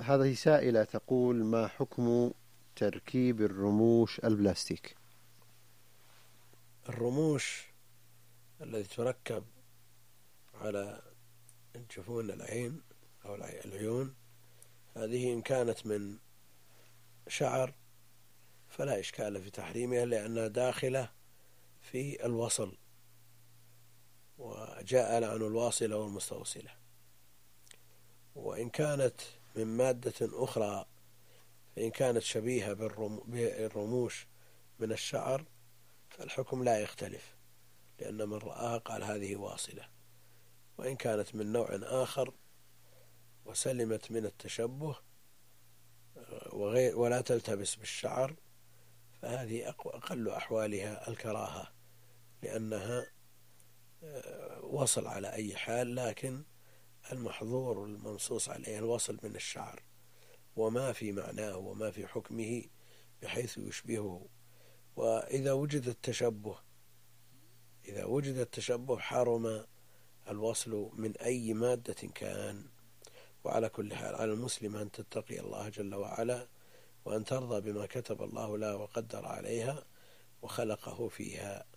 هذه سائلة تقول: ما حكم تركيب الرموش البلاستيك؟ الرموش التي تركب على جفون العين أو العيون، هذه إن كانت من شعر فلا إشكال في تحريمها، لأنها داخلة في الوصل، وجاء لعن الواصلة والمستوصلة. وإن كانت من مادة أخرى، فإن كانت شبيهة بالرموش من الشعر فالحكم لا يختلف، لأن من رآها قال هذه واصلة. وإن كانت من نوع آخر وسلمت من التشبه ولا تلتبس بالشعر، فهذه أقل أحوالها الكراهة، لأنها وصل على أي حال، لكن المحظور المنصوص عليه الوصل من الشعر وما في معناه وما في حكمه بحيث يشبهه. وإذا وجد التشبه حرم الوصل من أي مادة كان. وعلى كل حال على المسلم أن تتقي الله جل وعلا، وأن ترضى بما كتب الله لها وقدر عليها وخلقه فيها.